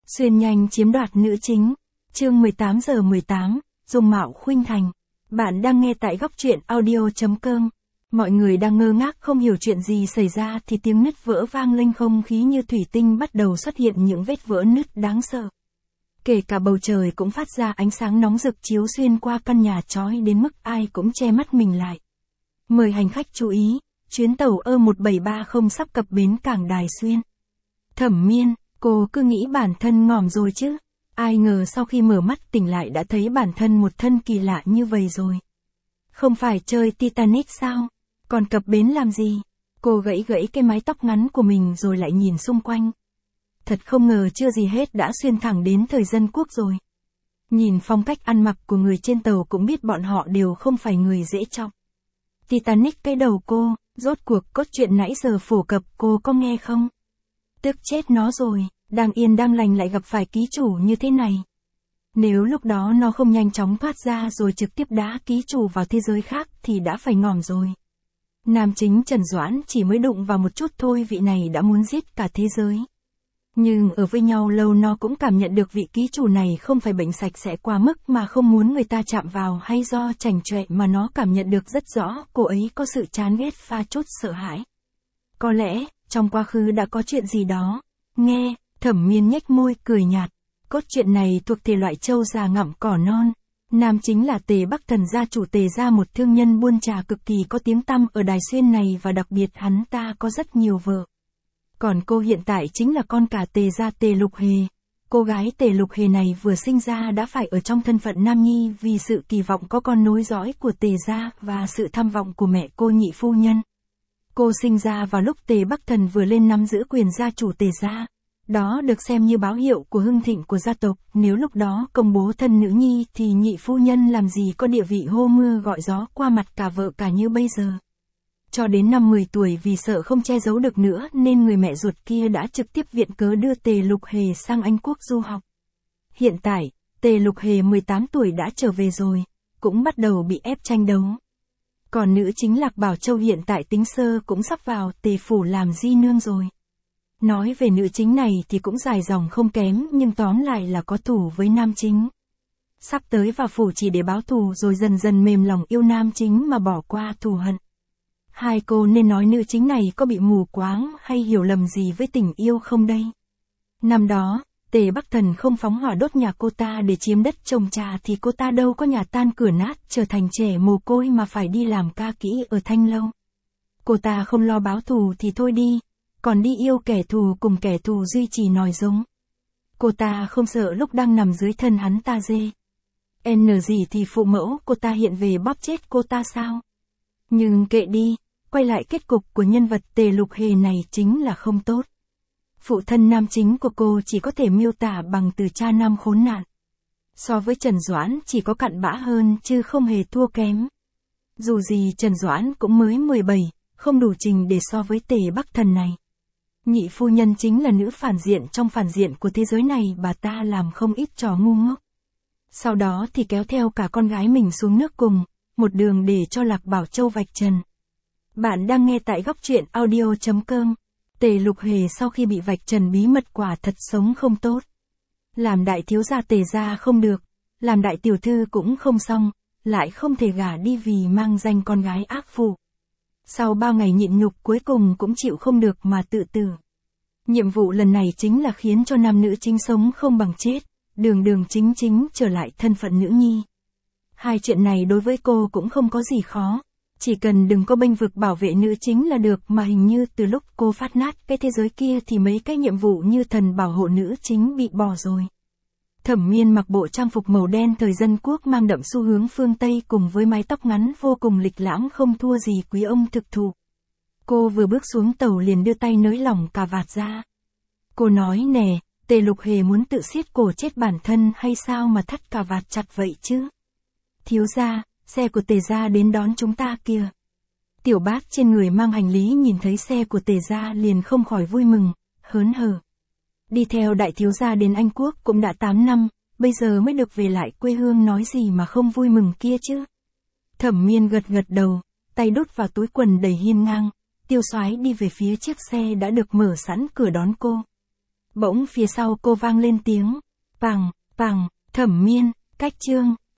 Xuyên nhanh chiếm đoạt nữ chính. Chương 18:18, dung mạo khuynh thành. Bạn đang nghe tại góc truyện audio.com. Mọi người đang ngơ ngác không hiểu chuyện gì xảy ra thì tiếng nứt vỡ vang lên, không khí như thủy tinh bắt đầu xuất hiện những vết vỡ nứt đáng sợ. Kể cả bầu trời cũng phát ra ánh sáng nóng rực chiếu xuyên qua căn nhà, chói đến mức ai cũng che mắt mình lại. Mời hành khách chú ý, chuyến tàu E1730 sắp cập bến cảng Đài Xuyên. Thẩm Miên, cô cứ nghĩ bản thân ngỏm rồi chứ. Ai ngờ sau khi mở mắt tỉnh lại đã thấy bản thân một thân kỳ lạ như vậy rồi. Không phải chơi Titanic sao? Còn cập bến làm gì? Cô gãy cái mái tóc ngắn của mình rồi lại nhìn xung quanh. Thật không ngờ chưa gì hết đã xuyên thẳng đến thời dân quốc rồi. Nhìn phong cách ăn mặc của người trên tàu cũng biết bọn họ đều không phải người dễ chọc. Titanic cái đầu cô, rốt cuộc cốt truyện nãy giờ phổ cập cô có nghe không? Tức chết nó rồi, đang yên đang lành lại gặp phải ký chủ như thế này. Nếu lúc đó nó không nhanh chóng thoát ra rồi trực tiếp đá ký chủ vào thế giới khác thì đã phải ngỏm rồi. Nam chính Trần Doãn chỉ mới đụng vào một chút thôi vị này đã muốn giết cả thế giới. Nhưng ở với nhau lâu nó cũng cảm nhận được vị ký chủ này không phải bệnh sạch sẽ quá mức mà không muốn người ta chạm vào, hay do chảnh chọe mà nó cảm nhận được rất rõ cô ấy có sự chán ghét pha chút sợ hãi. Có lẽ, trong quá khứ đã có chuyện gì đó. Nghe, Thẩm Miên nhếch môi cười nhạt. Cốt truyện này thuộc thể loại trâu già ngậm cỏ non. Nam chính là Tề Bắc Thần, gia chủ Tề gia, một thương nhân buôn trà cực kỳ có tiếng tăm ở Đài Xuyên này, và đặc biệt hắn ta có rất nhiều vợ. Còn cô hiện tại chính là con cả Tề gia Tề Lục Hề. Cô gái Tề Lục Hề này vừa sinh ra đã phải ở trong thân phận nam nhi vì sự kỳ vọng có con nối dõi của Tề gia và sự tham vọng của mẹ cô nhị phu nhân. Cô sinh ra vào lúc Tề Bắc Thần vừa lên nắm giữ quyền gia chủ Tề gia. Đó được xem như báo hiệu của hưng thịnh của gia tộc, nếu lúc đó công bố thân nữ nhi thì nhị phu nhân làm gì có địa vị hô mưa gọi gió qua mặt cả vợ cả như bây giờ. Cho đến năm 10 tuổi vì sợ không che giấu được nữa nên người mẹ ruột kia đã trực tiếp viện cớ đưa Tề Lục Hề sang Anh Quốc du học. Hiện tại, Tề Lục Hề 18 tuổi đã trở về rồi, cũng bắt đầu bị ép tranh đấu. Còn nữ chính Lạc Bảo Châu hiện tại tính sơ cũng sắp vào Tề phủ làm di nương rồi. Nói về nữ chính này thì cũng dài dòng không kém, nhưng tóm lại là có thù với nam chính. Sắp tới vào phủ chỉ để báo thù rồi dần dần mềm lòng yêu nam chính mà bỏ qua thù hận. Hai cô nên nói nữ chính này có bị mù quáng hay hiểu lầm gì với tình yêu không đây? Năm đó, Tề Bắc Thần không phóng hỏa đốt nhà cô ta để chiếm đất trồng trà thì cô ta đâu có nhà tan cửa nát trở thành trẻ mồ côi mà phải đi làm ca kỹ ở Thanh Lâu. Cô ta không lo báo thù thì thôi đi, còn đi yêu kẻ thù cùng kẻ thù duy trì nòi giống. Cô ta không sợ lúc đang nằm dưới thân hắn ta dê. N gì thì phụ mẫu cô ta hiện về bóp chết cô ta sao? Nhưng kệ đi, quay lại kết cục của nhân vật Tề Lục Hề này chính là không tốt. Phụ thân nam chính của cô chỉ có thể miêu tả bằng từ cha nam khốn nạn. So với Trần Doãn chỉ có cặn bã hơn chứ không hề thua kém. Dù gì Trần Doãn cũng mới 17, không đủ trình để so với Tề Bắc Thần này. Nhị phu nhân chính là nữ phản diện trong phản diện của thế giới này, bà ta làm không ít trò ngu ngốc. Sau đó thì kéo theo cả con gái mình xuống nước cùng, một đường để cho Lạc Bảo Châu vạch trần. Bạn đang nghe tại góc truyện audio.com. Tề Lục Hề sau khi bị vạch trần bí mật quả thật sống không tốt. Làm đại thiếu gia Tề gia không được, làm đại tiểu thư cũng không xong, lại không thể gả đi vì mang danh con gái ác phụ. Sau bao ngày nhịn nhục cuối cùng cũng chịu không được mà tự tử. Nhiệm vụ lần này chính là khiến cho nam nữ chính sống không bằng chết, đường chính trở lại thân phận nữ nhi. Hai chuyện này đối với cô cũng không có gì khó, chỉ cần đừng có bênh vực bảo vệ nữ chính là được, mà hình như từ lúc cô phát nát cái thế giới kia thì mấy cái nhiệm vụ như thần bảo hộ nữ chính bị bỏ rồi. Thẩm Miên mặc bộ trang phục màu đen thời dân quốc mang đậm xu hướng phương Tây cùng với mái tóc ngắn vô cùng lịch lãm không thua gì quý ông thực thụ. Cô vừa bước xuống tàu liền đưa tay nới lỏng cà vạt ra. Cô nói nè, Tề Lục Hề muốn tự siết cổ chết bản thân hay sao mà thắt cà vạt chặt vậy chứ? Thiếu gia, xe của Tề gia đến đón chúng ta kìa. Tiểu bác trên người mang hành lý nhìn thấy xe của Tề gia liền không khỏi vui mừng, hớn hở. Đi theo đại thiếu gia đến Anh Quốc cũng đã 8 năm, bây giờ mới được về lại quê hương, nói gì mà không vui mừng kia chứ. Thẩm Miên gật đầu, tay đút vào túi quần đầy hiên ngang, tiêu xoái đi về phía chiếc xe đã được mở sẵn cửa đón cô. Bỗng phía sau cô vang lên tiếng. Pằng, Thẩm Miên, cách chương.